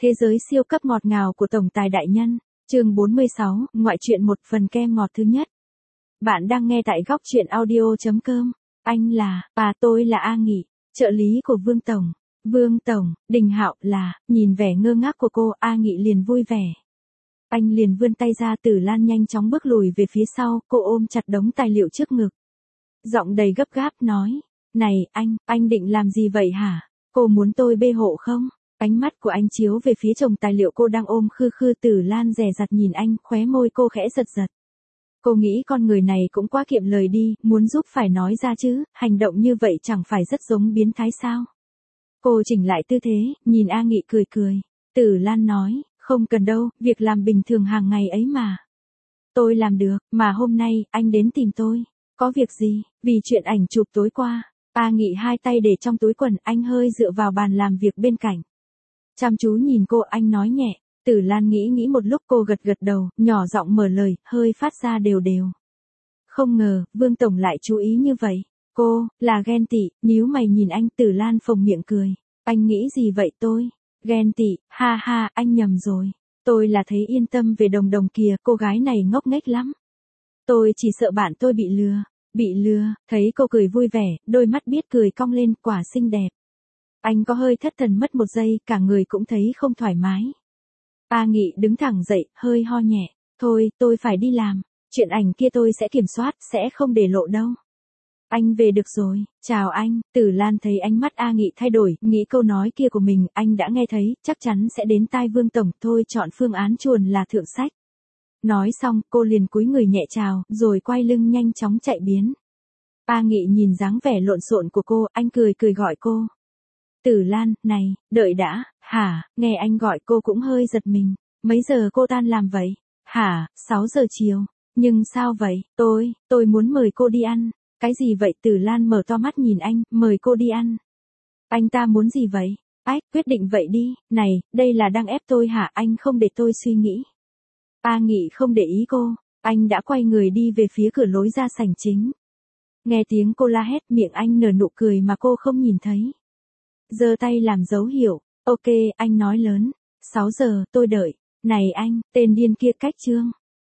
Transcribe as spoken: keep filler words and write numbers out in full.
Thế giới siêu cấp ngọt ngào của tổng tài đại nhân, chương bốn mươi sáu, ngoại truyện một phần kem ngọt thứ nhất. Bạn đang nghe tại góc truyện audio chấm com. Anh là, và tôi là A Nghị, trợ lý của Vương Tổng. Vương Tổng, Đình Hạo là, nhìn vẻ ngơ ngác của cô, A Nghị liền vui vẻ. Anh liền vươn tay ra, Tử Lan nhanh chóng bước lùi về phía sau, cô ôm chặt đống tài liệu trước ngực. Giọng đầy gấp gáp nói, này, anh, anh định làm gì vậy hả? Cô muốn tôi bê hộ không? Ánh mắt của anh chiếu về phía chồng tài liệu cô đang ôm khư khư. Tử Lan dè dặt nhìn anh, khóe môi cô khẽ giật giật. Cô nghĩ con người này cũng quá kiệm lời đi, muốn giúp phải nói ra chứ, hành động như vậy chẳng phải rất giống biến thái sao? Cô chỉnh lại tư thế, nhìn A Nghị cười cười. Tử Lan nói, không cần đâu, việc làm bình thường hàng ngày ấy mà. Tôi làm được, mà hôm nay, anh đến tìm tôi. Có việc gì? Vì chuyện ảnh chụp tối qua. A Nghị hai tay để trong túi quần, anh hơi dựa vào bàn làm việc bên cạnh. Chăm chú nhìn cô, anh nói nhẹ. Tử Lan nghĩ nghĩ một lúc, cô gật gật đầu, nhỏ giọng mở lời, hơi phát ra đều đều. Không ngờ, Vương Tổng lại chú ý như vậy. Cô, là ghen tị, nhíu mày nhìn anh. Tử Lan phồng miệng cười. Anh nghĩ gì vậy tôi? Ghen tị, ha ha, anh nhầm rồi. Tôi là thấy yên tâm về Đồng Đồng kìa, cô gái này ngốc nghếch lắm. Tôi chỉ sợ bạn tôi bị lừa. Bị lừa, thấy cô cười vui vẻ, đôi mắt biết cười cong lên, quả xinh đẹp. Anh có hơi thất thần mất một giây, cả người cũng thấy không thoải mái. A Nghị đứng thẳng dậy, hơi ho nhẹ. Thôi, tôi phải đi làm. Chuyện ảnh kia tôi sẽ kiểm soát, sẽ không để lộ đâu. Anh về được rồi, chào anh. Tử Lan thấy ánh mắt A Nghị thay đổi, nghĩ câu nói kia của mình, anh đã nghe thấy, chắc chắn sẽ đến tai Vương Tổng, thôi chọn phương án chuồn là thượng sách. Nói xong, cô liền cúi người nhẹ chào, rồi quay lưng nhanh chóng chạy biến. A Nghị nhìn dáng vẻ lộn xộn của cô, anh cười cười gọi cô. Tử Lan, này, đợi đã, hả, nghe anh gọi cô cũng hơi giật mình. Mấy giờ cô tan làm vậy? Hả, sáu giờ chiều. Nhưng sao vậy? Tôi, tôi muốn mời cô đi ăn. Cái gì vậy? Tử Lan mở to mắt nhìn anh, mời cô đi ăn. Anh ta muốn gì vậy? Ách, quyết định vậy đi, này, đây là đang ép tôi hả? Anh không để tôi suy nghĩ. A Nghị không để ý cô, anh đã quay người đi về phía cửa lối ra sảnh chính. Nghe tiếng cô la hét, miệng anh nở nụ cười mà cô không nhìn thấy. Giơ tay làm dấu hiệu, ok, anh nói lớn. Sáu giờ, tôi đợi. Này anh, tên điên kia cách chương.